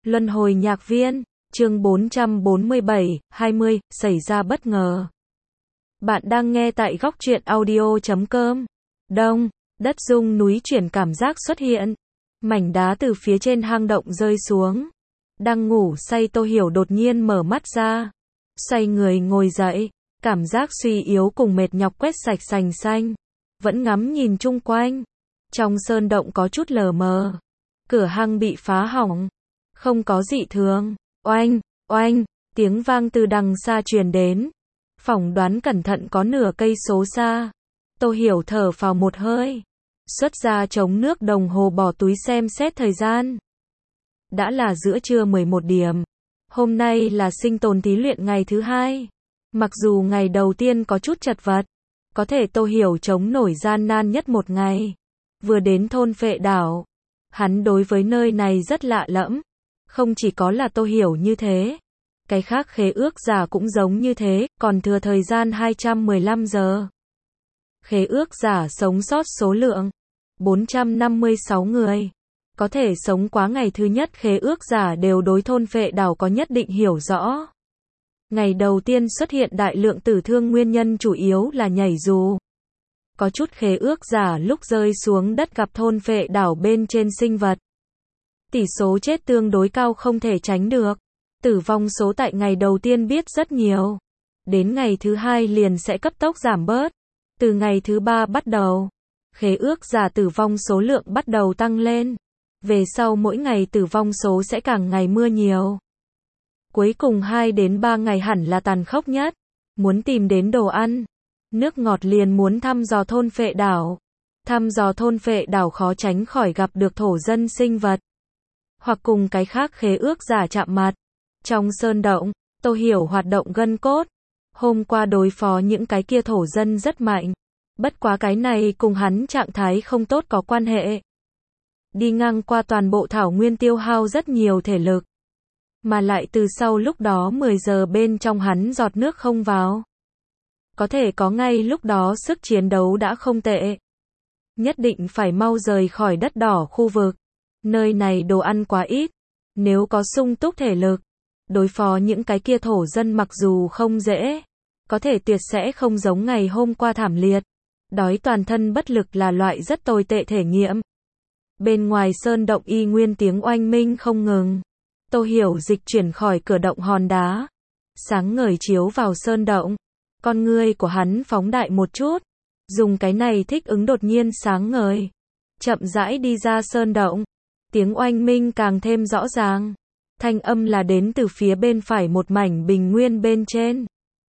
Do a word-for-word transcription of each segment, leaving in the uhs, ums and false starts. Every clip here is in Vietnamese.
Luân hồi nhạc viên, chương bốn trăm bốn mươi bảy, hai mươi, xảy ra bất ngờ. Bạn đang nghe tại góc truyện audio chấm com. Đông, đất rung núi chuyển, cảm giác xuất hiện. Mảnh đá từ phía trên hang động rơi xuống. Đang ngủ say Tô Hiểu đột nhiên mở mắt ra. Xoay người ngồi dậy. Cảm giác suy yếu cùng mệt nhọc quét sạch sành xanh. Vẫn ngắm nhìn chung quanh. Trong sơn động có chút lờ mờ. Cửa hang bị phá hỏng. Không có dị thường. Oanh, oanh, tiếng vang từ đằng xa truyền đến. Phỏng đoán cẩn thận có nửa cây số xa. Tô Hiểu thở phào một hơi. Xuất ra chống nước đồng hồ bỏ túi xem xét thời gian. Đã là giữa trưa mười một điểm. Hôm nay là sinh tồn thí luyện ngày thứ hai. Mặc dù ngày đầu tiên có chút chật vật, có thể Tô Hiểu chống nổi gian nan nhất một ngày. Vừa đến thôn Phệ Đảo, hắn đối với nơi này rất lạ lẫm. Không chỉ có là Tô Hiểu như thế, cái khác khế ước giả cũng giống như thế, còn thừa thời gian hai trăm mười lăm giờ. Khế ước giả sống sót số lượng bốn trăm năm mươi sáu người. Có thể sống quá ngày thứ nhất khế ước giả đều đối thôn Phệ Đảo có nhất định hiểu rõ. Ngày đầu tiên xuất hiện đại lượng tử thương, nguyên nhân chủ yếu là nhảy dù. Có chút khế ước giả lúc rơi xuống đất gặp thôn Phệ Đảo bên trên sinh vật. Tỷ số chết tương đối cao, không thể tránh được. Tử vong số tại ngày đầu tiên biết rất nhiều. Đến ngày thứ hai liền sẽ cấp tốc giảm bớt. Từ ngày thứ ba bắt đầu, khế ước giả tử vong số lượng bắt đầu tăng lên. Về sau mỗi ngày tử vong số sẽ càng ngày mưa nhiều. Cuối cùng hai đến ba ngày hẳn là tàn khốc nhất. Muốn tìm đến đồ ăn, nước ngọt liền muốn thăm dò thôn Phệ Đảo. Thăm dò thôn Phệ Đảo khó tránh khỏi gặp được thổ dân sinh vật. Hoặc cùng cái khác khế ước giả chạm mặt. Trong sơn động, Tô Hiểu hoạt động gân cốt. Hôm qua đối phó những cái kia thổ dân rất mạnh. Bất quá cái này cùng hắn trạng thái không tốt có quan hệ. Đi ngang qua toàn bộ thảo nguyên tiêu hao rất nhiều thể lực. Mà lại từ sau lúc đó mười giờ bên trong hắn giọt nước không vào. Có thể có ngay lúc đó sức chiến đấu đã không tệ. Nhất định phải mau rời khỏi đất đỏ khu vực. Nơi này đồ ăn quá ít. Nếu có sung túc thể lực, đối phó những cái kia thổ dân mặc dù không dễ, có thể tuyệt sẽ không giống ngày hôm qua thảm liệt. Đói toàn thân bất lực là loại rất tồi tệ thể nghiệm. Bên ngoài sơn động y nguyên tiếng oanh minh không ngừng. Tô Hiểu dịch chuyển khỏi cửa động hòn đá. Sáng ngời chiếu vào sơn động. Con ngươi của hắn phóng đại một chút. Dùng cái này thích ứng đột nhiên sáng ngời. Chậm rãi đi ra sơn động. Tiếng oanh minh càng thêm rõ ràng. Thanh âm là đến từ phía bên phải một mảnh bình nguyên bên trên.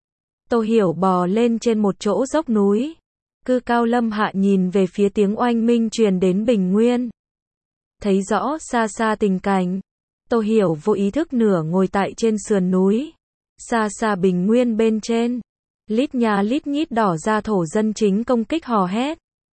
Tô Hiểu bò lên trên một chỗ dốc núi. Cư cao lâm hạ nhìn về phía tiếng oanh minh truyền đến bình nguyên. Thấy rõ xa xa tình cảnh. Tô Hiểu vô ý thức nửa ngồi tại trên sườn núi. Xa xa bình nguyên bên trên. Lít nhà lít nhít đỏ ra thổ dân chính công kích hò hét.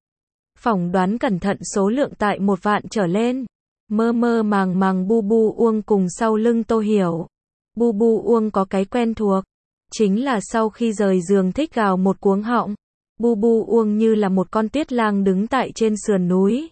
Phỏng đoán cẩn thận số lượng tại một vạn trở lên. Mơ mơ màng màng Bu Bu Uông cùng sau lưng Tô Hiểu. Bu Bu Uông có cái quen thuộc. Chính là sau khi rời giường thích gào một cuống họng. Bu Bu Uông như là một con tuyết lang đứng tại trên sườn núi.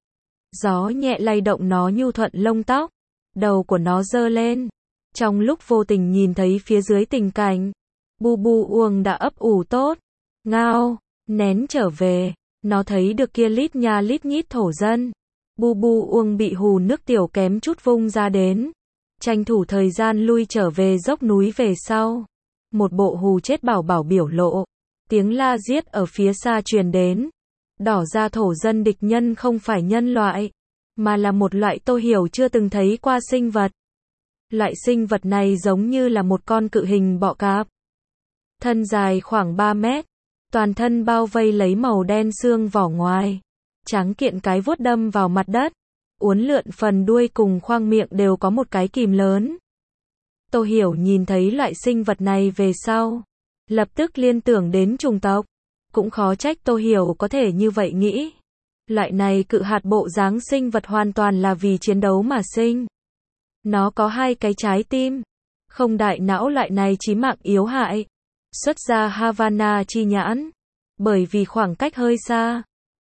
Gió nhẹ lay động nó nhu thuận lông tóc. Đầu của nó giơ lên. Trong lúc vô tình nhìn thấy phía dưới tình cảnh. Bu Bu Uông đã ấp ủ tốt. Ngao, nén trở về. Nó thấy được kia lít nha lít nhít thổ dân. Bu Bu Uông bị hù nước tiểu kém chút vung ra đến. Tranh thủ thời gian lui trở về dốc núi về sau. Một bộ hù chết bảo bảo biểu lộ. Tiếng la giết ở phía xa truyền đến. Đỏ ra thổ dân địch nhân không phải nhân loại, mà là một loại Tô Hiểu chưa từng thấy qua sinh vật. Loại sinh vật này giống như là một con cự hình bọ cạp. Thân dài khoảng ba mét. Toàn thân bao vây lấy màu đen xương vỏ ngoài. Tráng kiện cái vuốt đâm vào mặt đất. Uốn lượn phần đuôi cùng khoang miệng đều có một cái kìm lớn. Tô Hiểu nhìn thấy loại sinh vật này về sau. Lập tức liên tưởng đến chủng tộc. Cũng khó trách Tô Hiểu có thể như vậy nghĩ. Loại này cự hạt bộ dáng sinh vật hoàn toàn là vì chiến đấu mà sinh. Nó có hai cái trái tim. Không đại não, loại này chí mạng yếu hại. Xuất ra Havana chi nhãn. Bởi vì khoảng cách hơi xa.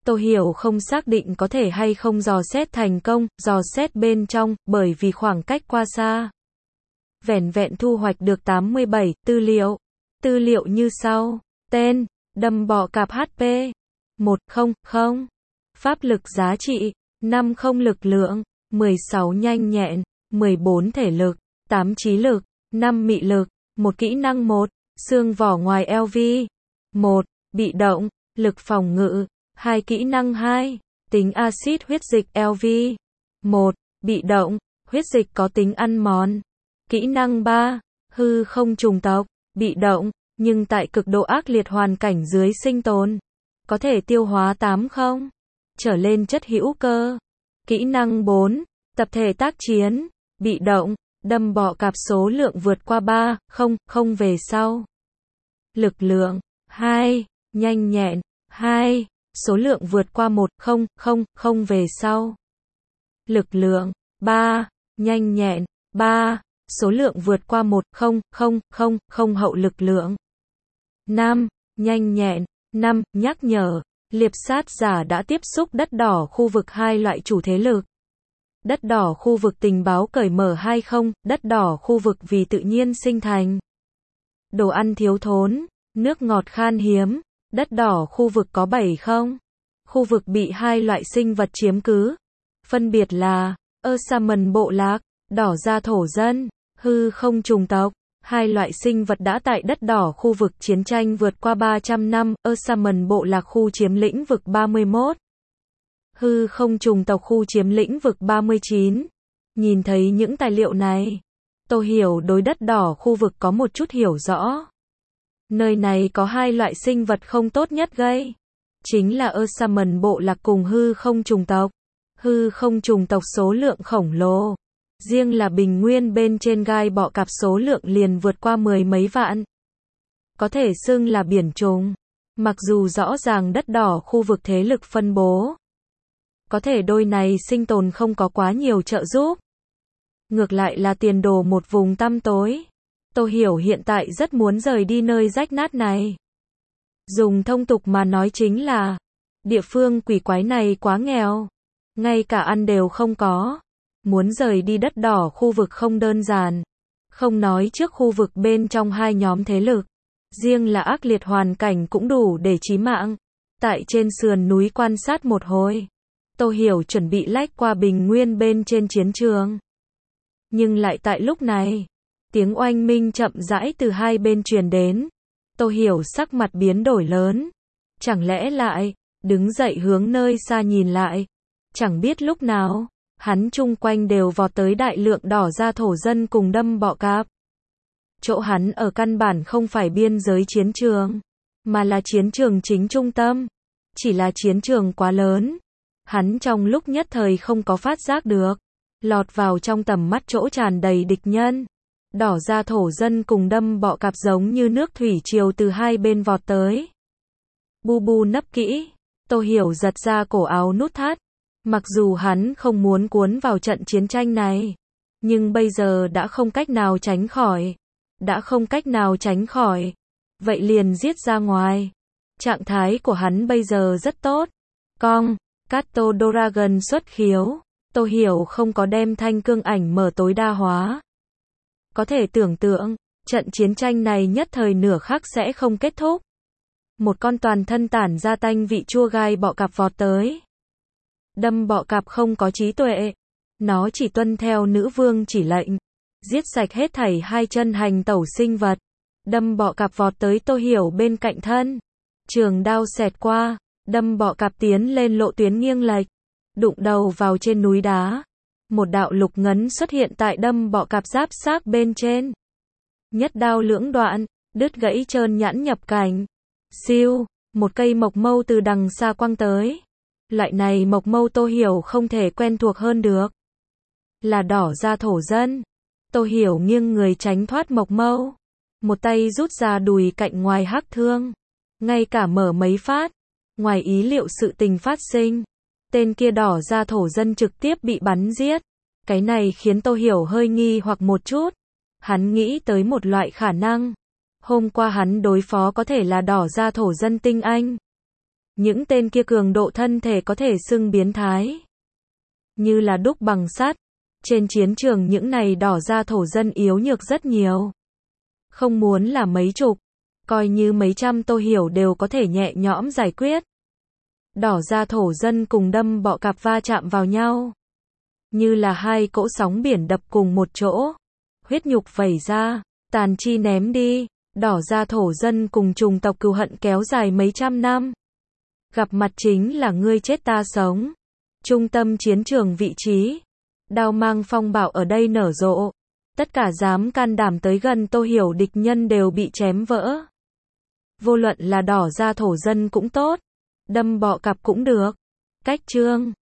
Tô Hiểu không xác định có thể hay không dò xét thành công, dò xét bên trong, bởi vì khoảng cách quá xa. Vẻn vẹn thu hoạch được tám mươi bảy tư liệu. Tư liệu như sau. Tên, đâm bọ cạp hát pê. một không không. Pháp lực giá trị, năm không lực lượng, mười sáu nhanh nhẹn, mười bốn thể lực, tám trí lực, năm mị lực, một kỹ năng một, xương vỏ ngoài eo vi. một, bị động, lực phòng ngự, hai kỹ năng hai, tính axit huyết dịch eo vi. một, bị động, huyết dịch có tính ăn mòn. Kỹ năng ba, hư không trùng tộc, bị động, nhưng tại cực độ ác liệt hoàn cảnh dưới sinh tồn, có thể tiêu hóa tám không trở lên chất hữu cơ. Kỹ năng bốn, tập thể tác chiến, bị động, đâm bọ cạp số lượng vượt qua ba không không về sau. Lực lượng hai, nhanh nhẹn hai, số lượng vượt qua một không không không về sau. Lực lượng ba, nhanh nhẹn ba, số lượng vượt qua một không không không không hậu lực lượng. năm, nhanh nhẹn năm, nhắc nhở, liệp sát giả đã tiếp xúc đất đỏ khu vực hai loại chủ thế lực. Đất đỏ khu vực tình báo cởi mở hay không, đất đỏ khu vực vì tự nhiên sinh thành. Đồ ăn thiếu thốn, nước ngọt khan hiếm, đất đỏ khu vực có bảy không. Khu vực bị hai loại sinh vật chiếm cứ. Phân biệt là, Ursamen bộ lạc, đỏ da thổ dân, hư không trùng tộc. Hai loại sinh vật đã tại đất đỏ khu vực chiến tranh vượt qua ba trăm năm, Ursamen bộ lạc khu chiếm lĩnh vực ba mươi mốt. Hư không trùng tộc khu chiếm lĩnh vực ba mươi chín. Nhìn thấy những tài liệu này, Tô Hiểu đối đất đỏ khu vực có một chút hiểu rõ. Nơi này có hai loại sinh vật không tốt nhất gây. Chính là Ursamen bộ lạc cùng hư không trùng tộc. Hư không trùng tộc số lượng khổng lồ. Riêng là bình nguyên bên trên gai bọ cạp số lượng liền vượt qua mười mấy vạn. Có thể xưng là biển trùng. Mặc dù rõ ràng đất đỏ khu vực thế lực phân bố, có thể đôi này sinh tồn không có quá nhiều trợ giúp. Ngược lại là tiền đồ một vùng tăm tối. Tô Hiểu hiện tại rất muốn rời đi nơi rách nát này. Dùng thông tục mà nói chính là, địa phương quỷ quái này quá nghèo. Ngay cả ăn đều không có. Muốn rời đi đất đỏ khu vực không đơn giản. Không nói trước khu vực bên trong hai nhóm thế lực. Riêng là ác liệt hoàn cảnh cũng đủ để chí mạng. Tại trên sườn núi quan sát một hồi, Tô Hiểu chuẩn bị lách qua bình nguyên bên trên chiến trường. Nhưng lại tại lúc này, tiếng oanh minh chậm rãi từ hai bên truyền đến. Tô Hiểu sắc mặt biến đổi lớn. Chẳng lẽ lại, đứng dậy hướng nơi xa nhìn lại. Chẳng biết lúc nào, hắn chung quanh đều vọt tới đại lượng đỏ da thổ dân cùng đâm bọ cạp. Chỗ hắn ở căn bản không phải biên giới chiến trường, mà là chiến trường chính trung tâm. Chỉ là chiến trường quá lớn. Hắn trong lúc nhất thời không có phát giác được. Lọt vào trong tầm mắt chỗ tràn đầy địch nhân. Đỏ da thổ dân cùng đâm bọ cạp giống như nước thủy triều từ hai bên vọt tới. Bu bu nấp kỹ. Tô Hiểu giật ra cổ áo nút thắt. Mặc dù hắn không muốn cuốn vào trận chiến tranh này, nhưng bây giờ đã không cách nào tránh khỏi. Đã không cách nào tránh khỏi. Vậy liền giết ra ngoài. Trạng thái của hắn bây giờ rất tốt. Cong, Kato Dragon xuất khiếu. Tô Hiểu không có đem thanh cương ảnh mở tối đa hóa. Có thể tưởng tượng, trận chiến tranh này nhất thời nửa khắc sẽ không kết thúc. Một con toàn thân tản ra tanh vị chua gai bọ cạp vọt tới. Đâm bọ cạp không có trí tuệ. Nó chỉ tuân theo nữ vương chỉ lệnh. Giết sạch hết thảy hai chân hành tẩu sinh vật. Đâm bọ cạp vọt tới Tô Hiểu bên cạnh thân. Trường đao xẹt qua. Đâm bọ cạp tiến lên lộ tuyến nghiêng lệch. Đụng đầu vào trên núi đá. Một đạo lục ngấn xuất hiện tại đâm bọ cạp giáp xác bên trên. Nhất đao lưỡng đoạn. Đứt gãy trơn nhẵn nhập cảnh. Siêu. Một cây mộc mâu từ đằng xa quăng tới. Loại này mộc mâu Tô Hiểu không thể quen thuộc hơn được. Là đỏ da thổ dân. Tô Hiểu nghiêng người tránh thoát mộc mâu. Một tay rút ra đùi cạnh ngoài hắc thương. Ngay cả mở mấy phát. Ngoài ý liệu sự tình phát sinh. Tên kia đỏ da thổ dân trực tiếp bị bắn giết. Cái này khiến Tô Hiểu hơi nghi hoặc một chút. Hắn nghĩ tới một loại khả năng. Hôm qua hắn đối phó có thể là đỏ da thổ dân tinh anh. Những tên kia cường độ thân thể có thể xưng biến thái. Như là đúc bằng sắt. Trên chiến trường những này đỏ da thổ dân yếu nhược rất nhiều. Không muốn là mấy chục, coi như mấy trăm Tô Hiểu đều có thể nhẹ nhõm giải quyết. Đỏ da thổ dân cùng đâm bọ cạp va chạm vào nhau. Như là hai cỗ sóng biển đập cùng một chỗ. Huyết nhục vẩy ra, tàn chi ném đi. Đỏ da thổ dân cùng chủng tộc cừu hận kéo dài mấy trăm năm. Gặp mặt chính là ngươi chết ta sống. Trung tâm chiến trường vị trí. Đao mang phong bạo ở đây nở rộ. Tất cả dám can đảm tới gần Tô Hiểu địch nhân đều bị chém vỡ. Vô luận là đỏ da thổ dân cũng tốt. Đâm bọ cạp cũng được. Cách chương